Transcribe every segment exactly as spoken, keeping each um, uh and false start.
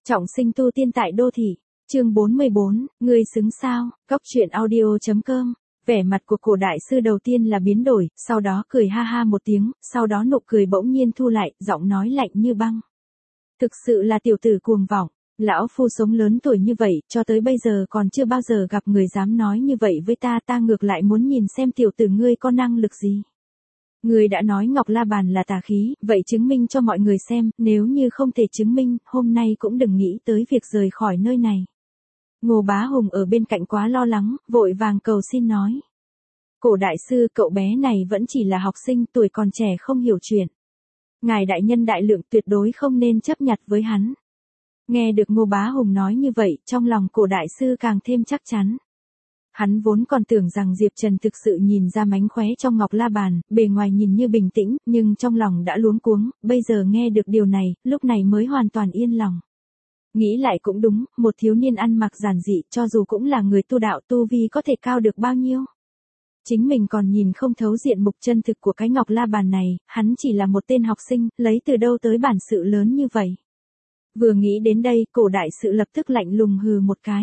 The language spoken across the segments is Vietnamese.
Trọng sinh tu tiên tại đô thị, chương bốn mươi bốn, ngươi xứng sao, Cóc truyện audio chấm com. Vẻ mặt của cổ đại sư đầu tiên là biến đổi, sau đó cười ha ha một tiếng, sau đó nụ cười bỗng nhiên thu lại, giọng nói lạnh như băng. Thực sự là tiểu tử cuồng vọng, lão phu sống lớn tuổi như vậy, cho tới bây giờ còn chưa bao giờ gặp người dám nói như vậy với ta, ta ngược lại muốn nhìn xem tiểu tử ngươi có năng lực gì. Ngươi đã nói Ngọc La Bàn là tà khí, vậy chứng minh cho mọi người xem, nếu như không thể chứng minh, hôm nay cũng đừng nghĩ tới việc rời khỏi nơi này. Ngô Bá Hùng ở bên cạnh quá lo lắng, vội vàng cầu xin nói. Cổ đại sư, cậu bé này vẫn chỉ là học sinh, tuổi còn trẻ không hiểu chuyện. Ngài đại nhân đại lượng, tuyệt đối không nên chấp nhặt với hắn. Nghe được Ngô Bá Hùng nói như vậy, trong lòng cổ đại sư càng thêm chắc chắn. Hắn vốn còn tưởng rằng Diệp Trần thực sự nhìn ra mánh khóe trong Ngọc La Bàn, bề ngoài nhìn như bình tĩnh, nhưng trong lòng đã luống cuống, bây giờ nghe được điều này, lúc này mới hoàn toàn yên lòng. Nghĩ lại cũng đúng, một thiếu niên ăn mặc giản dị, cho dù cũng là người tu đạo, tu vi có thể cao được bao nhiêu. Chính mình còn nhìn không thấu diện mục chân thực của cái Ngọc La Bàn này, hắn chỉ là một tên học sinh, lấy từ đâu tới bản sự lớn như vậy. Vừa nghĩ đến đây, cổ đại sự lập tức lạnh lùng hừ một cái.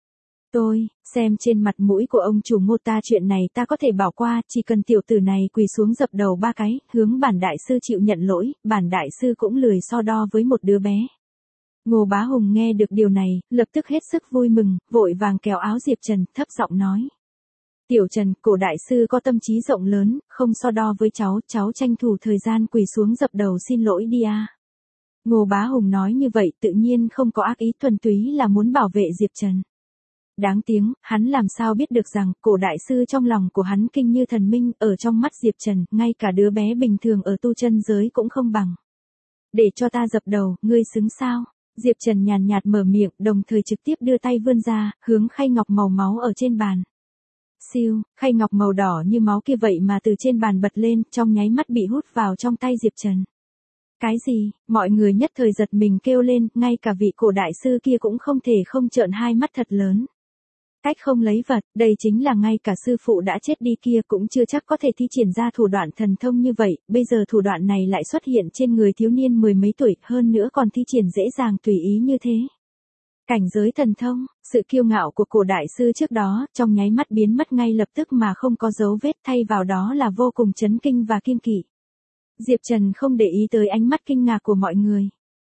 Tôi, xem trên mặt mũi của ông chủ Ngô ta, chuyện này ta có thể bỏ qua, chỉ cần tiểu tử này quỳ xuống dập đầu ba cái, hướng bản đại sư chịu nhận lỗi, bản đại sư cũng lười so đo với một đứa bé. Ngô Bá Hùng nghe được điều này, lập tức hết sức vui mừng, vội vàng kéo áo Diệp Trần, thấp giọng nói. Tiểu Trần, cổ đại sư có tâm trí rộng lớn, không so đo với cháu, cháu tranh thủ thời gian quỳ xuống dập đầu xin lỗi đi a. Ngô Bá Hùng nói như vậy tự nhiên không có ác ý, thuần túy là muốn bảo vệ Diệp Trần. Đáng tiếng, hắn làm sao biết được rằng, cổ đại sư trong lòng của hắn kinh như thần minh, ở trong mắt Diệp Trần, ngay cả đứa bé bình thường ở tu chân giới cũng không bằng. Để cho ta dập đầu, ngươi xứng sao? Diệp Trần nhàn nhạt mở miệng, đồng thời trực tiếp đưa tay vươn ra, hướng khay ngọc màu máu ở trên bàn. Siêu, khay ngọc màu đỏ như máu kia vậy mà từ trên bàn bật lên, trong nháy mắt bị hút vào trong tay Diệp Trần. Cái gì? Mọi người nhất thời giật mình kêu lên, ngay cả vị cổ đại sư kia cũng không thể không trợn hai mắt thật lớn. Cách không lấy vật, đây chính là ngay cả sư phụ đã chết đi kia cũng chưa chắc có thể thi triển ra thủ đoạn thần thông như vậy, bây giờ thủ đoạn này lại xuất hiện trên người thiếu niên mười mấy tuổi, hơn nữa còn thi triển dễ dàng tùy ý như thế. Cảnh giới thần thông, sự kiêu ngạo của cổ đại sư trước đó, trong nháy mắt biến mất ngay lập tức mà không có dấu vết, thay vào đó là vô cùng chấn kinh và kiêng kỵ. Diệp Trần không để ý tới ánh mắt kinh ngạc của mọi người.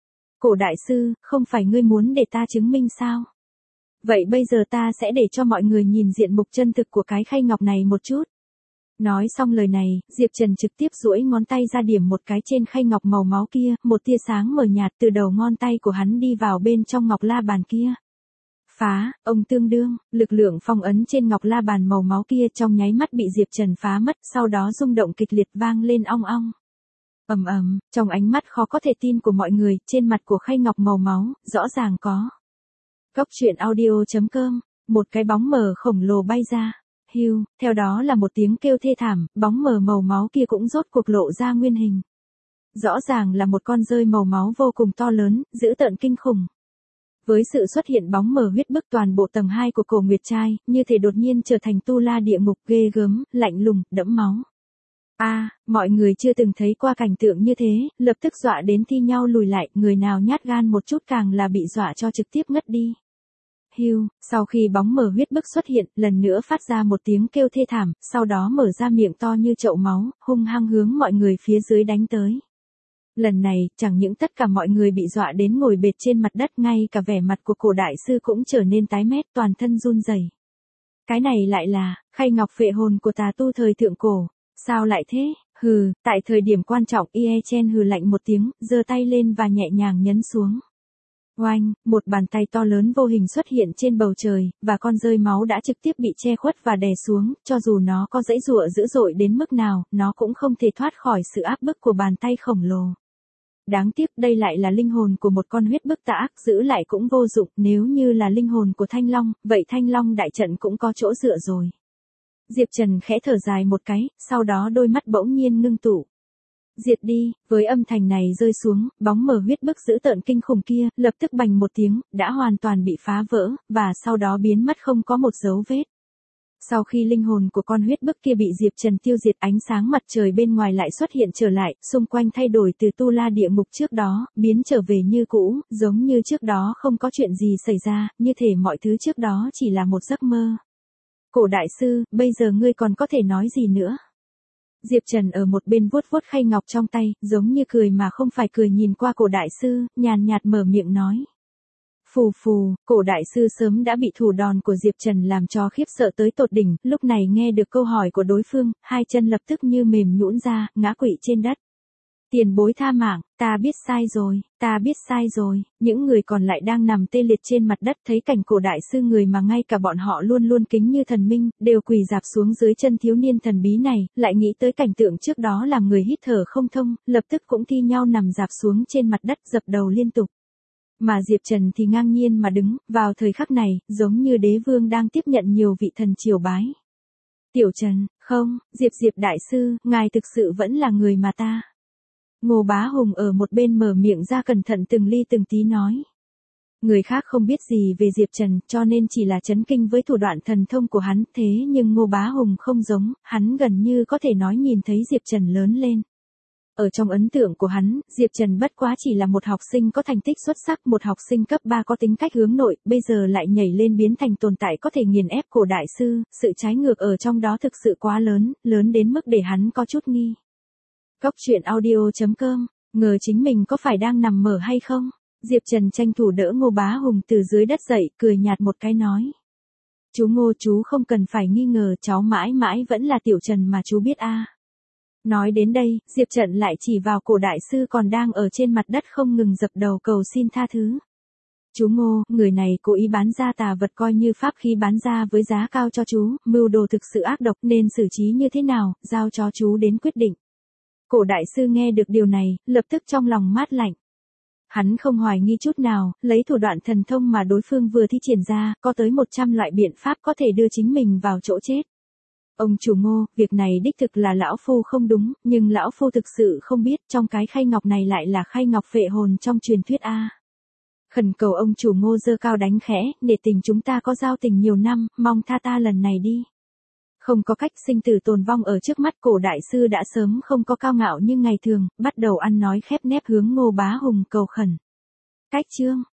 Cổ đại sư, không phải ngươi muốn để ta chứng minh sao? Vậy bây giờ ta sẽ để cho mọi người nhìn diện mục chân thực của cái khay ngọc này một chút. Nói xong lời này, Diệp Trần trực tiếp duỗi ngón tay ra điểm một cái trên khay ngọc màu máu kia, một tia sáng mờ nhạt từ đầu ngón tay của hắn đi vào bên trong Ngọc La Bàn kia. Phá, ông tương đương, lực lượng phong ấn trên Ngọc La Bàn màu máu kia trong nháy mắt bị Diệp Trần phá mất, sau đó rung động kịch liệt vang lên ong ong. Ầm ầm, trong ánh mắt khó có thể tin của mọi người, trên mặt của khay ngọc màu máu, rõ ràng có. Cóc truyện audio chấm com, một cái bóng mờ khổng lồ bay ra. Hiu, theo đó là một tiếng kêu thê thảm, bóng mờ màu máu kia cũng rốt cuộc lộ ra nguyên hình. Rõ ràng là một con rơi màu máu vô cùng to lớn, dữ tợn kinh khủng. Với sự xuất hiện bóng mờ huyết bức toàn bộ tầng hai của cổ Nguyệt Trai, như thể đột nhiên trở thành tu la địa ngục ghê gớm, lạnh lùng, đẫm máu. A, à, mọi người chưa từng thấy qua cảnh tượng như thế, lập tức dọa đến thi nhau lùi lại, người nào nhát gan một chút càng là bị dọa cho trực tiếp ngất đi. Hiu, sau khi bóng mờ huyết bức xuất hiện, lần nữa phát ra một tiếng kêu thê thảm, sau đó mở ra miệng to như chậu máu, hung hăng hướng mọi người phía dưới đánh tới. Lần này, chẳng những tất cả mọi người bị dọa đến ngồi bệt trên mặt đất, ngay cả vẻ mặt của cổ đại sư cũng trở nên tái mét, toàn thân run rẩy. Cái này lại là, khay ngọc phệ hồn của tà tu thời thượng cổ. Sao lại thế? Hừ, tại thời điểm quan trọng, Ie Chen hừ lạnh một tiếng, giơ tay lên và nhẹ nhàng nhấn xuống. Oanh, một bàn tay to lớn vô hình xuất hiện trên bầu trời, và con rơi máu đã trực tiếp bị che khuất và đè xuống, cho dù nó có giãy giụa dữ dội đến mức nào, nó cũng không thể thoát khỏi sự áp bức của bàn tay khổng lồ. Đáng tiếc đây lại là linh hồn của một con huyết bức tà ác, giữ lại cũng vô dụng, nếu như là linh hồn của Thanh Long, vậy Thanh Long đại trận cũng có chỗ dựa rồi. Diệp Trần khẽ thở dài một cái, sau đó đôi mắt bỗng nhiên ngưng tụ. Diệt đi, với âm thanh này rơi xuống, bóng mờ huyết bức dữ tợn kinh khủng kia, lập tức bành một tiếng, đã hoàn toàn bị phá vỡ, và sau đó biến mất không có một dấu vết. Sau khi linh hồn của con huyết bức kia bị Diệp Trần tiêu diệt, ánh sáng mặt trời bên ngoài lại xuất hiện trở lại, xung quanh thay đổi từ tu la địa ngục trước đó, biến trở về như cũ, giống như trước đó không có chuyện gì xảy ra, như thể mọi thứ trước đó chỉ là một giấc mơ. Cổ đại sư, bây giờ ngươi còn có thể nói gì nữa? Diệp Trần ở một bên vuốt vuốt khay ngọc trong tay, giống như cười mà không phải cười nhìn qua cổ đại sư, nhàn nhạt mở miệng nói. Phù phù, cổ đại sư sớm đã bị thủ đòn của Diệp Trần làm cho khiếp sợ tới tột đỉnh, lúc này nghe được câu hỏi của đối phương, hai chân lập tức như mềm nhũn ra, ngã quỵ trên đất. Tiền bối tha mạng, ta biết sai rồi, ta biết sai rồi, những người còn lại đang nằm tê liệt trên mặt đất thấy cảnh cổ đại sư người mà ngay cả bọn họ luôn luôn kính như thần minh, đều quỳ dạp xuống dưới chân thiếu niên thần bí này, lại nghĩ tới cảnh tượng trước đó làm người hít thở không thông, lập tức cũng thi nhau nằm dạp xuống trên mặt đất dập đầu liên tục. Mà Diệp Trần thì ngang nhiên mà đứng, vào thời khắc này, giống như đế vương đang tiếp nhận nhiều vị thần triều bái. Tiểu Trần, không, Diệp Diệp đại sư, ngài thực sự vẫn là người mà ta. Ngô Bá Hùng ở một bên mở miệng ra cẩn thận từng ly từng tí nói. Người khác không biết gì về Diệp Trần, cho nên chỉ là chấn kinh với thủ đoạn thần thông của hắn, thế nhưng Ngô Bá Hùng không giống, hắn gần như có thể nói nhìn thấy Diệp Trần lớn lên. Ở trong ấn tượng của hắn, Diệp Trần bất quá chỉ là một học sinh có thành tích xuất sắc, một học sinh cấp ba có tính cách hướng nội, bây giờ lại nhảy lên biến thành tồn tại có thể nghiền ép cổ đại sư, sự trái ngược ở trong đó thực sự quá lớn, lớn đến mức để hắn có chút nghi. Cóc truyện audio chấm com, ngờ chính mình có phải đang nằm mơ hay không? Diệp Trần tranh thủ đỡ Ngô Bá Hùng từ dưới đất dậy, cười nhạt một cái nói. Chú Ngô, chú không cần phải nghi ngờ, cháu mãi mãi vẫn là Tiểu Trần mà chú biết a. Nói đến đây, Diệp Trần lại chỉ vào cổ đại sư còn đang ở trên mặt đất không ngừng dập đầu cầu xin tha thứ. Chú Ngô, người này cố ý bán ra tà vật coi như pháp khí bán ra với giá cao cho chú, mưu đồ thực sự ác độc nên xử trí như thế nào, giao cho chú đến quyết định. Cổ đại sư nghe được điều này, lập tức trong lòng mát lạnh. Hắn không hoài nghi chút nào, lấy thủ đoạn thần thông mà đối phương vừa thi triển ra, có tới một trăm loại biện pháp có thể đưa chính mình vào chỗ chết. Ông chủ Ngô, việc này đích thực là lão phu không đúng, nhưng lão phu thực sự không biết trong cái khay ngọc này lại là khay ngọc phệ hồn trong truyền thuyết a. Khẩn cầu ông chủ Ngô giơ cao đánh khẽ, nể tình chúng ta có giao tình nhiều năm, mong tha ta lần này đi. Không có cách, sinh tử tồn vong ở trước mắt, cổ đại sư đã sớm không có cao ngạo như ngày thường, bắt đầu ăn nói khép nép hướng Ngô Bá Hùng cầu khẩn. Cách chương